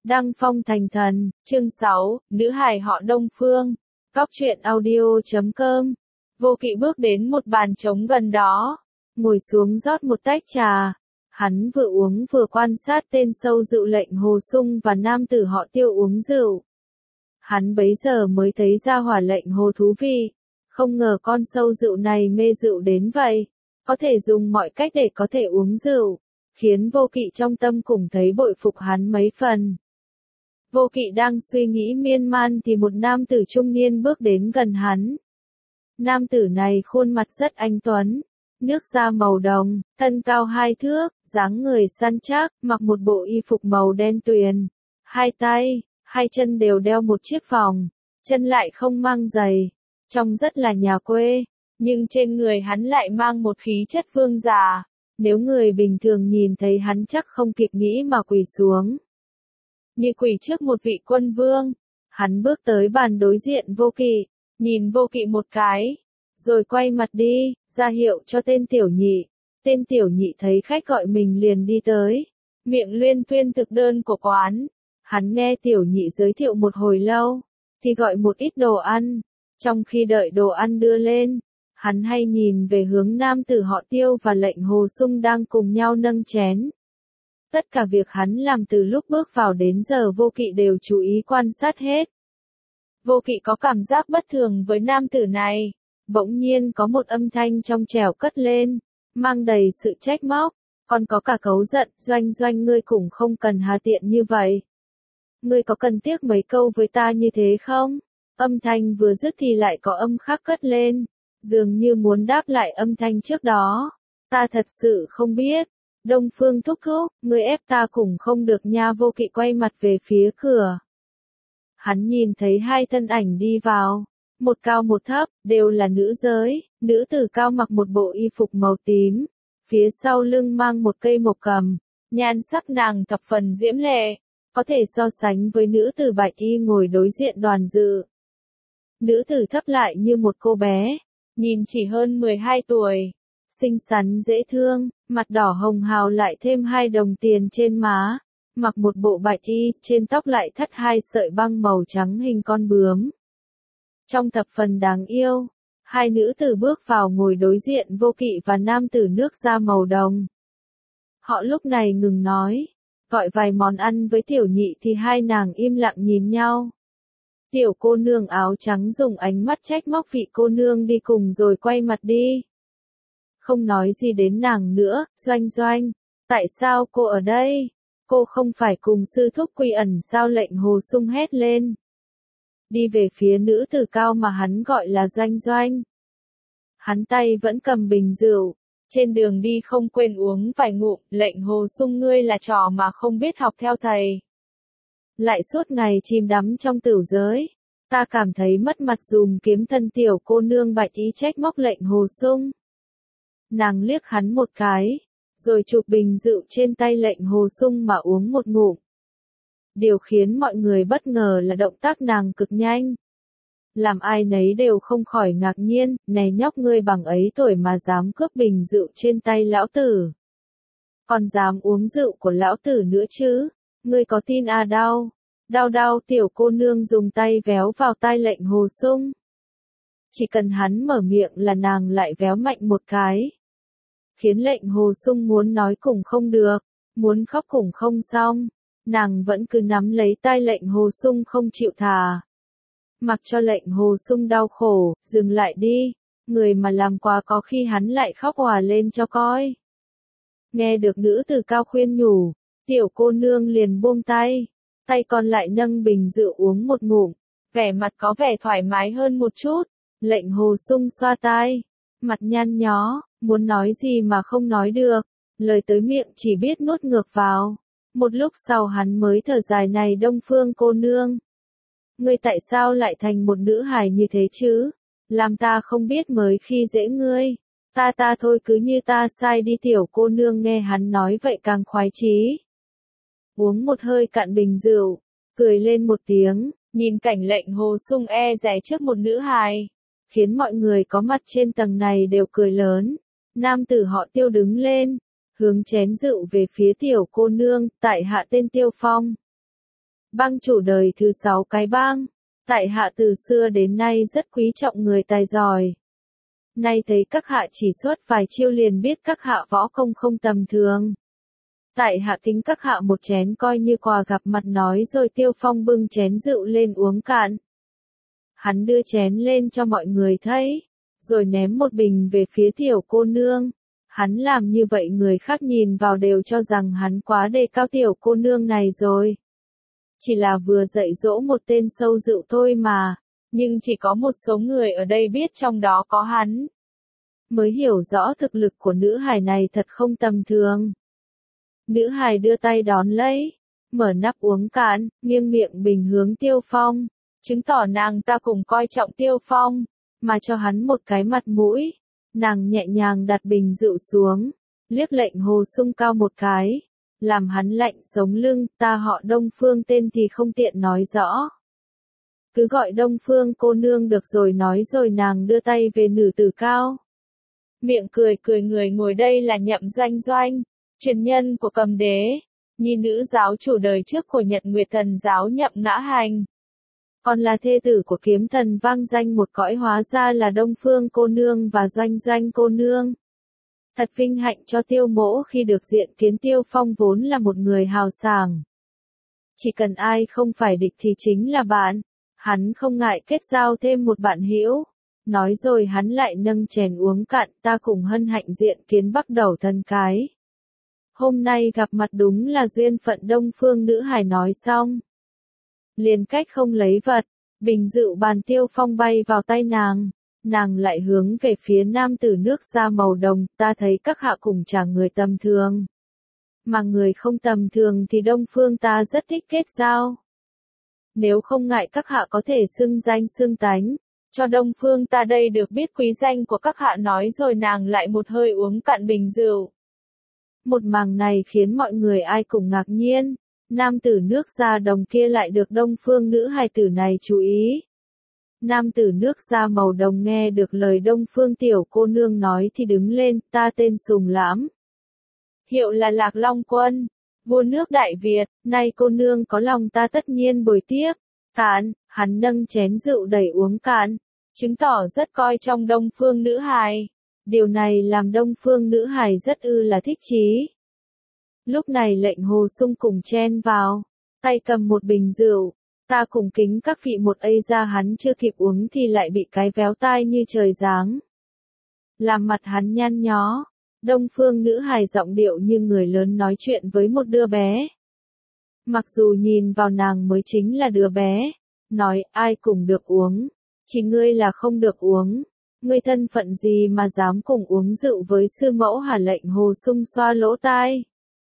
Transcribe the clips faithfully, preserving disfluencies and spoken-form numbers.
Đăng phong thành thần, chương sáu, nữ hài họ Đông Phương. Góc truyện audio chấm com. Vô Kỵ bước đến một bàn trống gần đó, ngồi xuống rót một tách trà. Hắn vừa uống vừa quan sát tên sâu rượu lệnh Hồ Sung và nam tử họ Tiêu uống rượu. Hắn bấy giờ mới thấy ra hỏa lệnh Hồ thú vị, không ngờ con sâu rượu này mê rượu đến vậy, có thể dùng mọi cách để có thể uống rượu, khiến Vô Kỵ trong tâm cũng thấy bội phục hắn mấy phần. Vô Kỵ đang suy nghĩ miên man thì một nam tử trung niên bước đến gần hắn. Nam tử này khuôn mặt rất anh tuấn, nước da màu đồng, thân cao hai thước, dáng người săn chắc, mặc một bộ y phục màu đen tuyền. Hai tay, hai chân đều đeo một chiếc vòng, chân lại không mang giày, trông rất là nhà quê, nhưng trên người hắn lại mang một khí chất vương giả. Nếu người bình thường nhìn thấy hắn chắc không kịp nghĩ mà quỳ xuống, như quỳ trước một vị quân vương. Hắn bước tới bàn đối diện Vô Kỵ, nhìn Vô Kỵ một cái, rồi quay mặt đi, ra hiệu cho tên tiểu nhị. Tên tiểu nhị thấy khách gọi mình liền đi tới, miệng luyên thuyên thực đơn của quán. Hắn nghe tiểu nhị giới thiệu một hồi lâu, thì gọi một ít đồ ăn. Trong khi đợi đồ ăn đưa lên, hắn hay nhìn về hướng nam tử họ Tiêu và lệnh Hồ Sung đang cùng nhau nâng chén. Tất cả việc hắn làm từ lúc bước vào đến giờ Vô Kỵ đều chú ý quan sát hết. Vô Kỵ có cảm giác bất thường với nam tử này. Bỗng nhiên có một âm thanh trong trẻo cất lên, mang đầy sự trách móc, còn có cả cấu giận. Doanh doanh, ngươi cũng không cần hà tiện như vậy. Ngươi có cần tiếc mấy câu với ta như thế không? Âm thanh vừa dứt thì lại có âm khác cất lên, dường như muốn đáp lại âm thanh trước đó. Ta thật sự không biết. Đông Phương thúc thúc, ngươi ép ta cũng không được nha. Vô Kỵ quay mặt về phía cửa. Hắn nhìn thấy hai thân ảnh đi vào, một cao một thấp, đều là nữ giới. Nữ tử cao mặc một bộ y phục màu tím, phía sau lưng mang một cây mộc cầm, nhan sắc nàng thập phần diễm lệ, có thể so sánh với nữ tử bạch y ngồi đối diện đoàn dự. Nữ tử thấp lại như một cô bé, nhìn chỉ hơn mười hai tuổi, xinh xắn dễ thương, mặt đỏ hồng hào lại thêm hai đồng tiền trên má, mặc một bộ bạch y, trên tóc lại thắt hai sợi băng màu trắng hình con bướm. Trong thập phần đáng yêu, hai nữ tử bước vào ngồi đối diện Vô Kỵ và nam tử nước da màu đồng. Họ lúc này ngừng nói, gọi vài món ăn với tiểu nhị thì hai nàng im lặng nhìn nhau. Tiểu cô nương áo trắng dùng ánh mắt trách móc vị cô nương đi cùng rồi quay mặt đi. Không nói gì đến nàng nữa. Doanh doanh, tại sao cô ở đây? Cô không phải cùng sư thúc Quy Ẩn sao? Lệnh Hồ Sung hét lên, đi về phía nữ tử cao mà hắn gọi là Doanh doanh. Hắn tay vẫn cầm bình rượu, trên đường đi không quên uống vài ngụm. Lệnh Hồ Sung, ngươi là trò mà không biết học theo thầy, lại suốt ngày chìm đắm trong tửu giới. Ta cảm thấy mất mặt dùm kiếm thân. Tiểu cô nương bạch ý trách móc lệnh Hồ Sung. Nàng liếc hắn một cái, rồi chụp bình rượu trên tay lệnh Hồ Sung mà uống một ngụm. Điều khiến mọi người bất ngờ là động tác nàng cực nhanh, làm ai nấy đều không khỏi ngạc nhiên. Này nhóc, ngươi bằng ấy tuổi mà dám cướp bình rượu trên tay lão tử, còn dám uống rượu của lão tử nữa chứ? Ngươi có tin à? Đau, đau đau. Tiểu cô nương dùng tay véo vào tai lệnh Hồ Sung. Chỉ cần hắn mở miệng là nàng lại véo mạnh một cái, khiến lệnh Hồ Sung muốn nói cũng không được, muốn khóc cũng không xong. Nàng vẫn cứ nắm lấy tai lệnh Hồ Sung không chịu thả, mặc cho lệnh Hồ Sung đau khổ. Dừng lại đi, người mà làm quá có khi hắn lại khóc òa lên cho coi. Nghe được nữ tử cao khuyên nhủ, tiểu cô nương liền buông tay, tay còn lại nâng bình rượu uống một ngụm, vẻ mặt có vẻ thoải mái hơn một chút. Lệnh Hồ Sung xoa tai, mặt nhăn nhó, muốn nói gì mà không nói được, lời tới miệng chỉ biết nuốt ngược vào. Một lúc sau hắn mới thở dài, này Đông Phương cô nương, ngươi tại sao lại thành một nữ hài như thế chứ? Làm ta không biết mới khi dễ ngươi. Ta ta thôi, cứ như ta sai đi. Tiểu cô nương nghe hắn nói vậy càng khoái chí, uống một hơi cạn bình rượu, cười lên một tiếng, nhìn cảnh lệnh Hồ Sung e dè trước một nữ hài, khiến mọi người có mặt trên tầng này đều cười lớn. Nam tử họ Tiêu đứng lên, hướng chén rượu về phía tiểu cô nương, tại hạ tên Tiêu Phong. Bang chủ đời thứ sáu cái bang. Tại hạ từ xưa đến nay rất quý trọng người tài giỏi. Nay thấy các hạ chỉ xuất vài chiêu liền biết các hạ võ công không tầm thường. Tại hạ kính các hạ một chén coi như quà gặp mặt, nói rồi Tiêu Phong bưng chén rượu lên uống cạn. Hắn đưa chén lên cho mọi người thấy, rồi ném một bình về phía tiểu cô nương. Hắn làm như vậy người khác nhìn vào đều cho rằng hắn quá đề cao tiểu cô nương này rồi. Chỉ là vừa dạy dỗ một tên sâu rượu thôi mà, nhưng chỉ có một số người ở đây biết trong đó có hắn. Mới hiểu rõ thực lực của nữ hài này thật không tầm thường. Nữ hài đưa tay đón lấy, mở nắp uống cạn, nghiêng miệng bình hướng Tiêu Phong, chứng tỏ nàng ta cùng coi trọng Tiêu Phong, mà cho hắn một cái mặt mũi. Nàng nhẹ nhàng đặt bình rượu xuống, liếc Lệnh Hồ Sung cao một cái, làm hắn lạnh sống lưng. Ta họ Đông Phương, tên thì không tiện nói rõ. Cứ gọi Đông Phương cô nương được rồi. Nói rồi nàng đưa tay về nữ tử cao. Miệng cười cười người ngồi đây là Nhậm Doanh Doanh, truyền nhân của Cầm Đế, nhi nữ giáo chủ đời trước của Nhật Nguyệt Thần giáo Nhậm Ngã Hành. Còn là thê tử của kiếm thần vang danh một cõi, hóa ra là Đông Phương cô nương và Doanh Doanh cô nương. Thật vinh hạnh cho Tiêu mỗ khi được diện kiến Tiêu Phong, vốn là một người hào sảng. Chỉ cần ai không phải địch thì chính là bạn. Hắn không ngại kết giao thêm một bạn hữu. Nói rồi hắn lại nâng chén uống cạn. Ta cùng hân hạnh diện kiến Bắc Đầu thân cái. Hôm nay gặp mặt đúng là duyên phận. Đông Phương nữ hài nói xong, liền cách không lấy vật, bình rượu bàn Tiêu Phong bay vào tay nàng. Nàng lại hướng về phía nam tử nước da màu đồng. Ta thấy các hạ cùng chàng người tầm thường, mà người không tầm thường thì Đông Phương ta rất thích kết giao. Nếu không ngại các hạ có thể xưng danh xưng tánh, cho Đông Phương ta đây được biết quý danh của các hạ. Nói rồi nàng lại một hơi uống cạn bình rượu. Một màn này khiến mọi người ai cũng ngạc nhiên. Nam tử nước da đồng kia lại được Đông Phương nữ hài tử này chú ý. Nam tử nước da màu đồng nghe được lời Đông Phương tiểu cô nương nói thì đứng lên. Ta tên Sùng Lãm, hiệu là Lạc Long Quân, vua nước Đại Việt. Nay cô nương có lòng ta tất nhiên bồi tiếp. Cạn, hắn nâng chén rượu đầy uống cạn, chứng tỏ rất coi trọng Đông Phương nữ hài. Điều này làm Đông Phương nữ hài rất ư là thích chí. Lúc này Lệnh Hồ Sung cùng chen vào, tay cầm một bình rượu. Ta cùng kính các vị một ây ra. Hắn chưa kịp uống thì lại bị cái véo tai như trời giáng, làm mặt hắn nhăn nhó. Đông Phương nữ hài giọng điệu như người lớn nói chuyện với một đứa bé. Mặc dù nhìn vào nàng mới chính là đứa bé, nói ai cùng được uống, chỉ ngươi là không được uống. Ngươi thân phận gì mà dám cùng uống rượu với sư mẫu hả? Lệnh Hồ Sung xoa lỗ tai,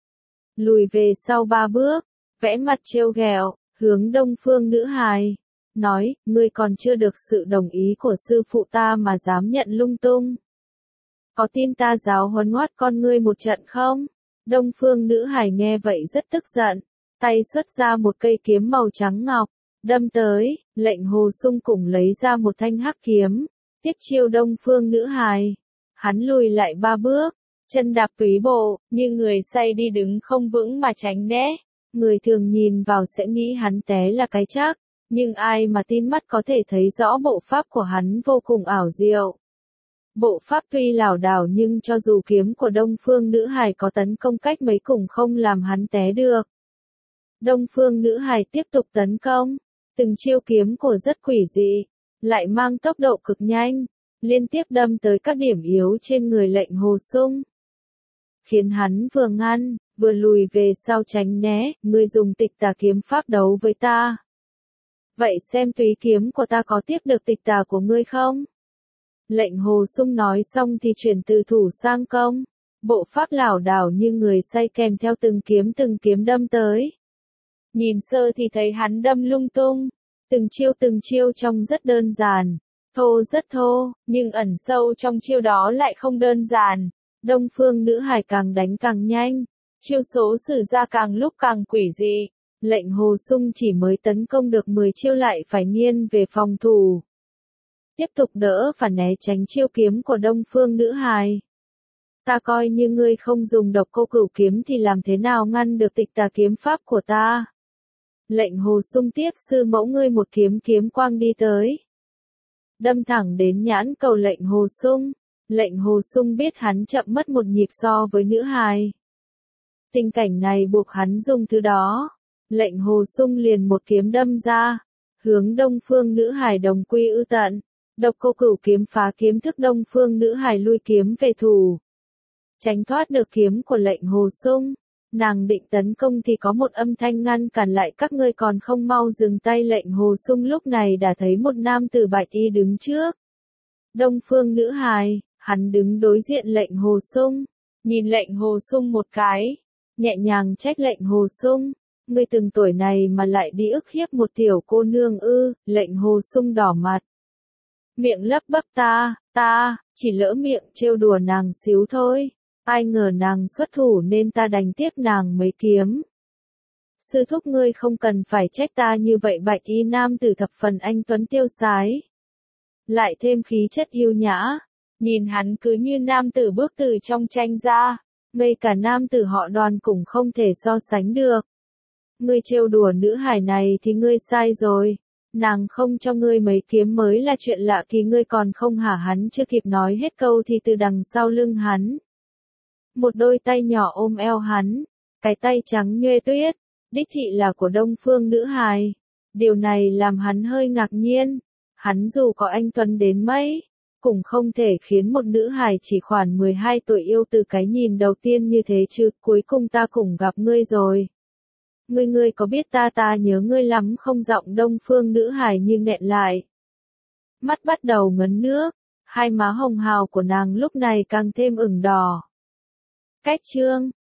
lùi về sau ba bước, vẽ mặt trêu ghẹo, hướng Đông Phương nữ hài, nói, ngươi còn chưa được sự đồng ý của sư phụ ta mà dám nhận lung tung. Có tin ta giáo huấn ngoát con ngươi một trận không? Đông Phương nữ hài nghe vậy rất tức giận, tay xuất ra một cây kiếm màu trắng ngọc, đâm tới. Lệnh Hồ Sung cùng lấy ra một thanh hắc kiếm, tiếp chiêu Đông Phương nữ hài. Hắn lùi lại ba bước, chân đạp túy bộ, như người say đi đứng không vững mà tránh né. Người thường nhìn vào sẽ nghĩ hắn té là cái chắc, nhưng ai mà tin mắt có thể thấy rõ bộ pháp của hắn vô cùng ảo diệu. Bộ pháp tuy lảo đảo nhưng cho dù kiếm của Đông Phương nữ hài có tấn công cách mấy cũng không làm hắn té được. Đông Phương nữ hài tiếp tục tấn công, từng chiêu kiếm của rất quỷ dị, lại mang tốc độ cực nhanh, liên tiếp đâm tới các điểm yếu trên người Lệnh Hồ Sung, khiến hắn vừa ngăn, vừa lùi về sau tránh né. Ngươi dùng tịch tà kiếm pháp đấu với ta, vậy xem túy kiếm của ta có tiếp được tịch tà của ngươi không? Lệnh Hồ Sung nói xong thì chuyển từ thủ sang công, bộ pháp lảo đảo như người say kèm theo từng kiếm từng kiếm đâm tới. Nhìn sơ thì thấy hắn đâm lung tung, từng chiêu từng chiêu trông rất đơn giản, thô rất thô, nhưng ẩn sâu trong chiêu đó lại không đơn giản. Đông Phương nữ hài càng đánh càng nhanh, chiêu số sử ra càng lúc càng quỷ dị. Lệnh Hồ Sung chỉ mới tấn công được mười chiêu lại phải nghiêng về phòng thủ, tiếp tục đỡ và né tránh chiêu kiếm của Đông Phương nữ hài. Ta coi như ngươi không dùng độc cô cửu kiếm thì làm thế nào ngăn được tịch tà kiếm pháp của ta? Lệnh Hồ Sung tiếp sư mẫu ngươi một kiếm kiếm quang đi tới. Đâm thẳng đến nhãn cầu lệnh Hồ Sung. Lệnh Hồ Sung biết hắn chậm mất một nhịp so với nữ hài. Tình cảnh này buộc hắn dùng thứ đó. Lệnh Hồ Sung liền một kiếm đâm ra. Hướng đông phương nữ hài đồng quy ư tận. Độc cô cửu kiếm phá kiếm thức đông phương nữ hài lui kiếm về thủ. Tránh thoát được kiếm của lệnh Hồ Sung. Nàng định tấn công thì có một âm thanh ngăn cản lại, các ngươi còn không mau dừng tay. Lệnh Hồ Sung lúc này đã thấy một nam tử bạch y đứng trước. Đông phương nữ hài, hắn đứng đối diện lệnh Hồ Sung. Nhìn lệnh Hồ Sung một cái. Nhẹ nhàng trách lệnh Hồ Sung. Ngươi từng tuổi này mà lại đi ức hiếp một tiểu cô nương ư? Lệnh Hồ Sung đỏ mặt. Miệng lấp bắp ta, ta, chỉ lỡ miệng trêu đùa nàng xíu thôi. Ai ngờ nàng xuất thủ nên ta đánh tiếp nàng mấy kiếm. Sư thúc ngươi không cần phải trách ta như vậy. Bạch y nam tử thập phần anh tuấn tiêu sái. Lại thêm khí chất yêu nhã. Nhìn hắn cứ như nam tử bước từ trong tranh ra. Ngay cả nam tử họ Đoàn cũng không thể so sánh được. Ngươi trêu đùa nữ hài này thì ngươi sai rồi. Nàng không cho ngươi mấy kiếm mới là chuyện lạ kỳ. Ngươi còn không hả? Hắn chưa kịp nói hết câu thì từ đằng sau lưng hắn. Một đôi tay nhỏ ôm eo hắn. Cái tay trắng nhuê tuyết. Đích thị là của đông phương nữ hài. Điều này làm hắn hơi ngạc nhiên. Hắn dù có anh tuấn đến mấy, cũng không thể khiến một nữ hài chỉ khoảng mười hai tuổi yêu từ cái nhìn đầu tiên như thế chứ. Cuối cùng ta cũng gặp ngươi rồi. Ngươi ngươi có biết ta ta nhớ ngươi lắm không? Giọng đông phương nữ hài như nghẹn lại. Mắt bắt đầu ngấn nước. Hai má hồng hào của nàng lúc này càng thêm ửng đỏ. Cách chương